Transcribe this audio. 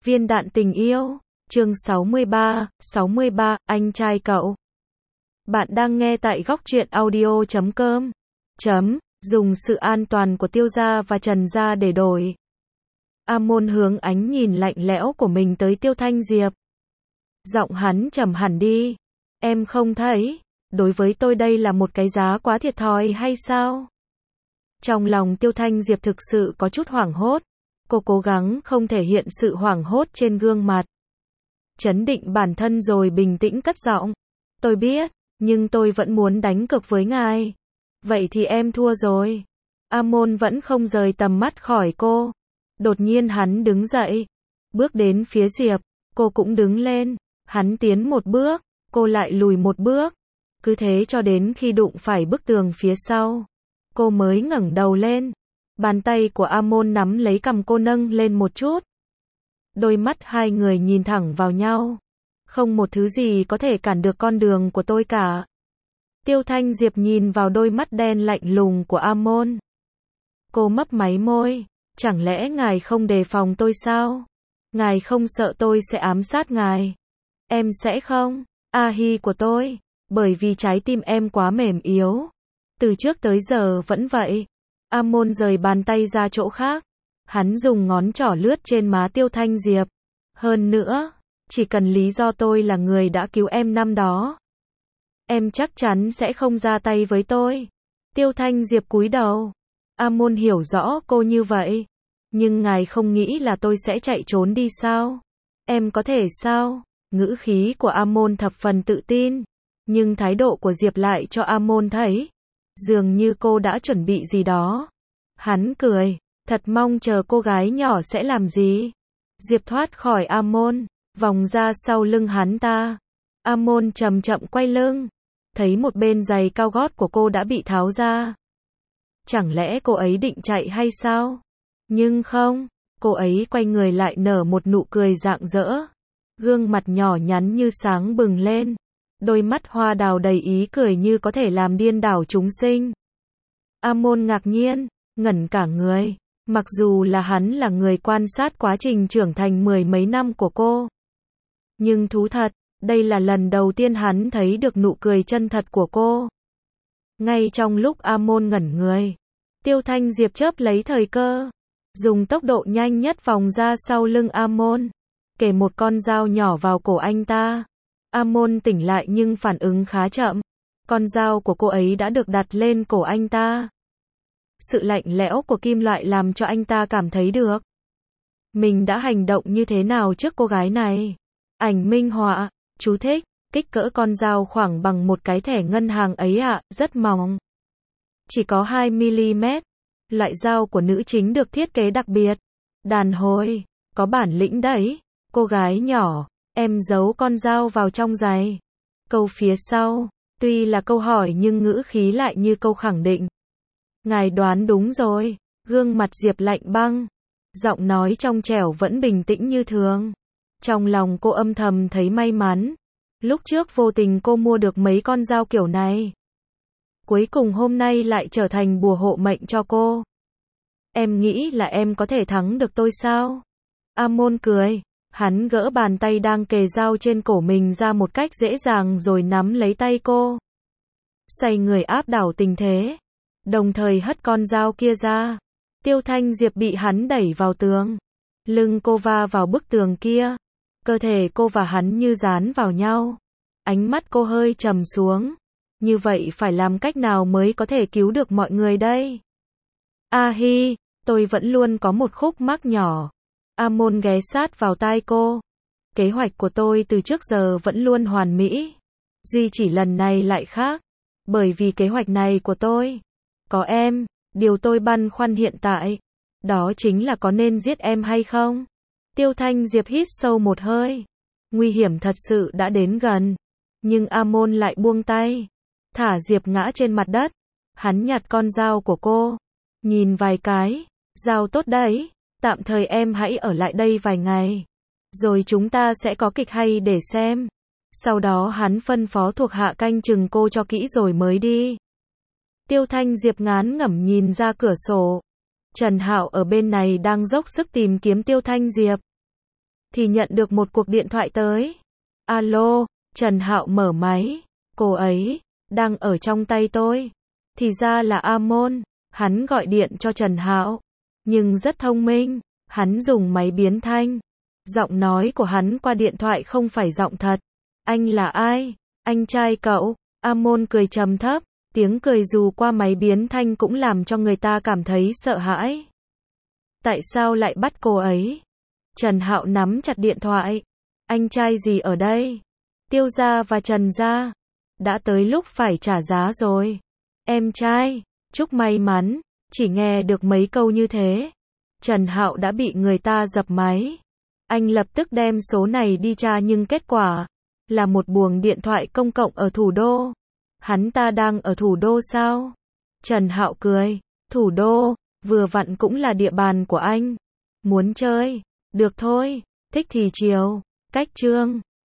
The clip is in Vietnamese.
Viên đạn tình yêu, chương 63, anh trai cậu. Bạn đang nghe tại góc truyện audio.com. Dùng sự an toàn của Tiêu gia và Trần gia để đổi. A Môn hướng ánh nhìn lạnh lẽo của mình tới Tiêu Thanh Diệp. Giọng hắn trầm hẳn đi. Em không thấy, đối với tôi đây là một cái giá quá thiệt thòi hay sao? Trong lòng Tiêu Thanh Diệp thực sự có chút hoảng hốt. Cô cố gắng không thể hiện sự hoảng hốt trên gương mặt. Trấn định bản thân rồi bình tĩnh cất giọng. Tôi biết, nhưng tôi vẫn muốn đánh cược với ngài. Vậy thì em thua rồi. A Môn vẫn không rời tầm mắt khỏi cô. Đột nhiên hắn đứng dậy. Bước đến phía Diệp. Cô cũng đứng lên. Hắn tiến một bước. Cô lại lùi một bước. Cứ thế cho đến khi đụng phải bức tường phía sau. Cô mới ngẩng đầu lên. Bàn tay của A Môn nắm lấy cằm cô nâng lên một chút. Đôi mắt hai người nhìn thẳng vào nhau. Không một thứ gì có thể cản được con đường của tôi cả. Tiêu Thanh Diệp nhìn vào đôi mắt đen lạnh lùng của A Môn. Cô mấp máy môi. Chẳng lẽ ngài không đề phòng tôi sao? Ngài không sợ tôi sẽ ám sát ngài? Em sẽ không, A Hi của tôi. Bởi vì trái tim em quá mềm yếu. Từ trước tới giờ vẫn vậy. A Môn rời bàn tay ra chỗ khác. Hắn dùng ngón trỏ lướt trên má Tiêu Thanh Diệp. Hơn nữa, chỉ cần lý do tôi là người đã cứu em năm đó. Em chắc chắn sẽ không ra tay với tôi. Tiêu Thanh Diệp cúi đầu. A Môn hiểu rõ cô như vậy. Nhưng ngài không nghĩ là tôi sẽ chạy trốn đi sao? Em có thể sao? Ngữ khí của A Môn thập phần tự tin. Nhưng thái độ của Diệp lại cho A Môn thấy. Dường như cô đã chuẩn bị gì đó. Hắn cười. Thật mong chờ cô gái nhỏ sẽ làm gì. Diệp thoát khỏi A Môn. Vòng ra sau lưng hắn ta. A Môn chậm chậm quay lưng. Thấy một bên giày cao gót của cô đã bị tháo ra. Chẳng lẽ cô ấy định chạy hay sao? Nhưng không. Cô ấy quay người lại nở một nụ cười rạng rỡ. Gương mặt nhỏ nhắn như sáng bừng lên. Đôi mắt hoa đào đầy ý cười như có thể làm điên đảo chúng sinh. A Môn ngạc nhiên, ngẩn cả người. Mặc dù là hắn là người quan sát quá trình trưởng thành mười mấy năm của cô. Nhưng thú thật, đây là lần đầu tiên hắn thấy được nụ cười chân thật của cô. Ngay trong lúc A Môn ngẩn người, Tiêu Thanh Diệp chớp lấy thời cơ. Dùng tốc độ nhanh nhất vòng ra sau lưng A Môn. Kề một con dao nhỏ vào cổ anh ta. A Môn tỉnh lại nhưng phản ứng khá chậm. Con dao của cô ấy đã được đặt lên cổ anh ta. Sự lạnh lẽo của kim loại làm cho anh ta cảm thấy được. Mình đã hành động như thế nào trước cô gái này? Ảnh minh họa, chú thích, kích cỡ con dao khoảng bằng một cái thẻ ngân hàng ấy ạ, rất mỏng. Chỉ có 2mm. Loại dao của nữ chính được thiết kế đặc biệt. Đàn hồi, có bản lĩnh đấy. Cô gái nhỏ, em giấu con dao vào trong giày. Câu phía sau, tuy là câu hỏi nhưng ngữ khí lại như câu khẳng định. Ngài đoán đúng rồi. Gương mặt Diệp lạnh băng. Giọng nói trong trẻo vẫn bình tĩnh như thường. Trong lòng cô âm thầm thấy may mắn. Lúc trước vô tình cô mua được mấy con dao kiểu này. Cuối cùng hôm nay lại trở thành bùa hộ mệnh cho cô. Em nghĩ là em có thể thắng được tôi sao? A Môn cười. Hắn gỡ bàn tay đang kề dao trên cổ mình ra một cách dễ dàng rồi nắm lấy tay cô. Xoay người áp đảo tình thế. Đồng thời hất con dao kia ra. Tiêu Thanh Diệp bị hắn đẩy vào tường. Lưng cô va vào bức tường kia. Cơ thể cô và hắn như dán vào nhau. Ánh mắt cô hơi trầm xuống. Như vậy phải làm cách nào mới có thể cứu được mọi người đây? A Hi, tôi vẫn luôn có một khúc mắc nhỏ. A Môn ghé sát vào tai cô. Kế hoạch của tôi từ trước giờ vẫn luôn hoàn mỹ. Duy chỉ lần này lại khác. Bởi vì kế hoạch này của tôi có em. Điều tôi băn khoăn hiện tại, đó chính là có nên giết em hay không? Tiêu Thanh Diệp hít sâu một hơi. Nguy hiểm thật sự đã đến gần. Nhưng A Môn lại buông tay. Thả Diệp ngã trên mặt đất. Hắn nhặt con dao của cô. Nhìn vài cái. Dao tốt đấy. Tạm thời em hãy ở lại đây vài ngày. Rồi chúng ta sẽ có kịch hay để xem. Sau đó hắn phân phó thuộc hạ canh chừng cô cho kỹ rồi mới đi. Tiêu Thanh Diệp ngán ngẩm nhìn ra cửa sổ. Trần Hạo ở bên này đang dốc sức tìm kiếm Tiêu Thanh Diệp. thì nhận được một cuộc điện thoại tới. Alo, Trần Hạo mở máy. Cô ấy đang ở trong tay tôi. Thì ra là A Môn. Hắn gọi điện cho Trần Hạo, nhưng rất thông minh, hắn dùng máy biến thanh. Giọng nói của hắn qua điện thoại không phải giọng thật. Anh là ai? Anh trai cậu. A Môn cười trầm thấp, tiếng cười dù qua máy biến thanh cũng làm cho người ta cảm thấy sợ hãi. Tại sao lại bắt cô ấy? Trần Hạo nắm chặt điện thoại. Anh trai gì ở đây? Tiêu gia và Trần gia. Đã tới lúc phải trả giá rồi. Em trai, chúc may mắn. Chỉ nghe được mấy câu như thế, Trần Hạo đã bị người ta dập máy. Anh lập tức đem số này đi tra nhưng kết quả là một buồng điện thoại công cộng ở thủ đô. Hắn ta đang ở thủ đô sao? Trần Hạo cười. Thủ đô, vừa vặn cũng là địa bàn của anh. Muốn chơi? Được thôi, thích thì chiều. Cách chương